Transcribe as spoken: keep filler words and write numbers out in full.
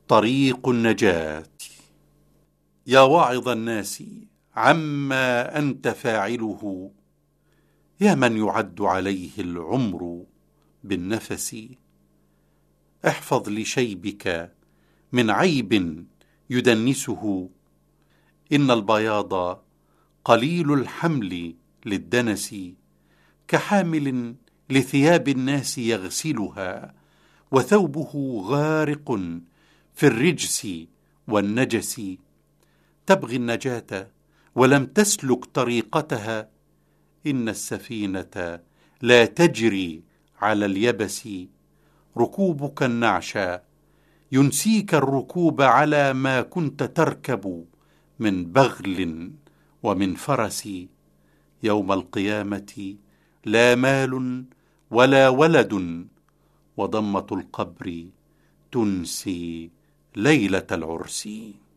طريق النجاة. يا واعظ الناس عما أنت فاعله، يا من يعد عليه العمر بالنفس، احفظ لشيبك من عيب يدنسه، إن البياض قليل الحمل للدنس، كحامل لثياب الناس يغسلها وثوبه غارق في الرجس والنجس. تبغي النجاة ولم تسلك طريقتها، إن السفينة لا تجري على اليبس. ركوبك النعش ينسيك الركوب على ما كنت تركب من بغل ومن فرس. يوم القيامة لا مال ولا ولد، وضمة القبر تنسي ليلة العرس.